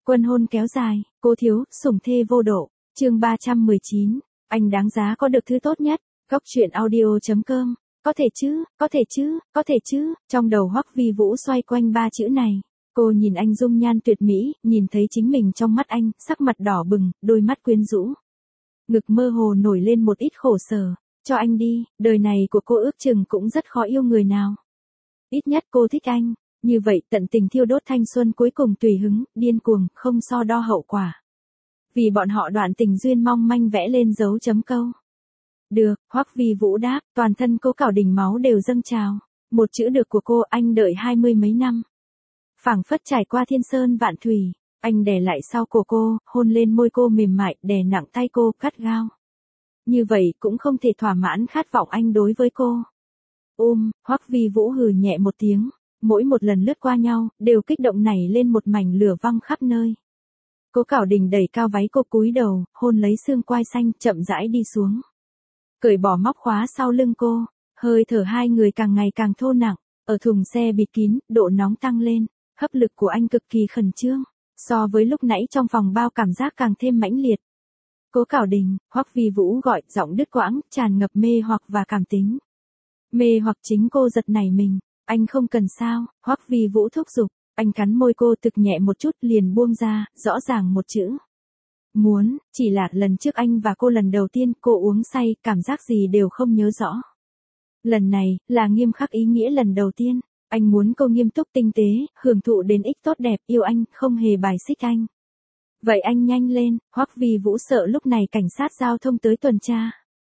Quân hôn kéo dài, cố thiếu, sủng thê vô độ, chương 319, anh đáng giá có được thứ tốt nhất, góc truyện audio.com, có thể chứ, có thể chứ, có thể chứ, trong đầu Hoắc Vi Vũ xoay quanh ba chữ này. Cô nhìn anh dung nhan tuyệt mỹ, nhìn thấy chính mình trong mắt anh, sắc mặt đỏ bừng, đôi mắt quyến rũ. Ngực mơ hồ nổi lên một ít khổ sở, cho anh đi, đời này của cô ước chừng cũng rất khó yêu người nào. Ít nhất cô thích anh, như vậy tận tình thiêu đốt thanh xuân cuối cùng tùy hứng, điên cuồng, không so đo hậu quả. Vì bọn họ đoạn tình duyên mong manh vẽ lên dấu chấm câu. Được, Hoắc Vi Vũ đáp, toàn thân Cố Cảo Đình máu đều dâng trào. Một chữ được của cô anh đợi 20 mấy năm. Phảng phất trải qua thiên sơn vạn thủy, anh đè lại sau cổ cô, hôn lên môi cô mềm mại, đè nặng tay cô, gắt gao. Như vậy cũng không thể thỏa mãn khát vọng anh đối với cô. Hoắc Vi Vũ hừ nhẹ một tiếng, mỗi một lần lướt qua nhau, đều kích động nảy lên một mảnh lửa văng khắp nơi. Cố Cảo Đình đẩy cao váy cô cúi đầu, hôn lấy xương quai xanh, chậm rãi đi xuống. Cởi bỏ móc khóa sau lưng cô, hơi thở hai người càng ngày càng thô nặng, ở thùng xe bịt kín, độ nóng tăng lên, hấp lực của anh cực kỳ khẩn trương, so với lúc nãy trong phòng bao cảm giác càng thêm mãnh liệt. Cố Cảo Đình, Hoắc Vi Vũ gọi, giọng đứt quãng, tràn ngập mê hoặc và cảm tính. Mê hoặc chính cô giật nảy mình, anh không cần sao, Hoắc Vi Vũ thúc giục, anh cắn môi cô thực nhẹ một chút liền buông ra, rõ ràng một chữ. Muốn, chỉ là lần trước anh và cô lần đầu tiên cô uống say, cảm giác gì đều không nhớ rõ. Lần này, là nghiêm khắc ý nghĩa lần đầu tiên, anh muốn cô nghiêm túc tinh tế, hưởng thụ đến ích tốt đẹp, yêu anh, không hề bài xích anh. Vậy anh nhanh lên, Hoắc Vi Vũ sợ lúc này cảnh sát giao thông tới tuần tra.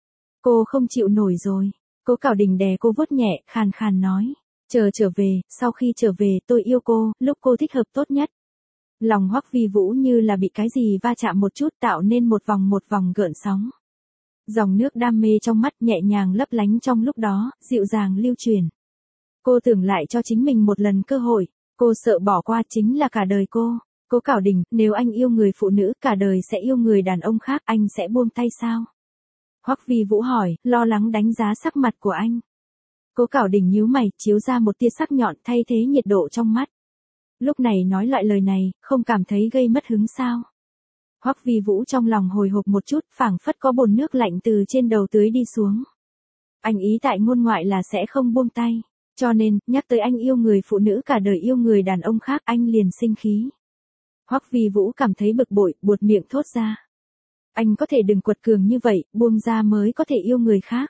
Cô không chịu nổi rồi, Cố Cảo Đình đè cô vuốt nhẹ, khàn khàn nói. Trở về, sau khi trở về tôi yêu cô, lúc cô thích hợp tốt nhất. Lòng Hoắc Vi Vũ như là bị cái gì va chạm một chút tạo nên một vòng gợn sóng. Dòng nước đam mê trong mắt nhẹ nhàng lấp lánh trong lúc đó, dịu dàng lưu truyền. Cô tưởng lại cho chính mình một lần cơ hội, cô sợ bỏ qua chính là cả đời cô. Cố Cảo Đình, nếu anh yêu người phụ nữ cả đời sẽ yêu người đàn ông khác, anh sẽ buông tay sao? Hoắc Vi Vũ hỏi, lo lắng đánh giá sắc mặt của anh. Cố Cảo Đình nhíu mày, chiếu ra một tia sắc nhọn thay thế nhiệt độ trong mắt. Lúc này nói loại lời này, không cảm thấy gây mất hứng sao? Hoắc Vi Vũ trong lòng hồi hộp một chút, phảng phất có bồn nước lạnh từ trên đầu tưới đi xuống. Anh ý tại ngôn ngoại là sẽ không buông tay, cho nên, nhắc tới anh yêu người phụ nữ cả đời yêu người đàn ông khác, anh liền sinh khí. Hoắc Vi Vũ cảm thấy bực bội, buột miệng thốt ra. Anh có thể đừng quật cường như vậy, buông ra mới có thể yêu người khác.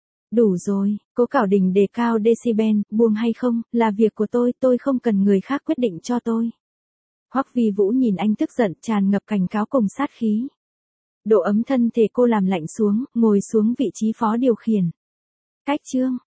Đủ rồi, Cố Cảo Đình đề cao decibel, buông hay không, là việc của tôi không cần người khác quyết định cho tôi. Hoắc Vi Vũ nhìn anh tức giận, tràn ngập cảnh cáo cùng sát khí. Độ ấm thân thể cô làm lạnh xuống, ngồi xuống vị trí phó điều khiển. Cách chương,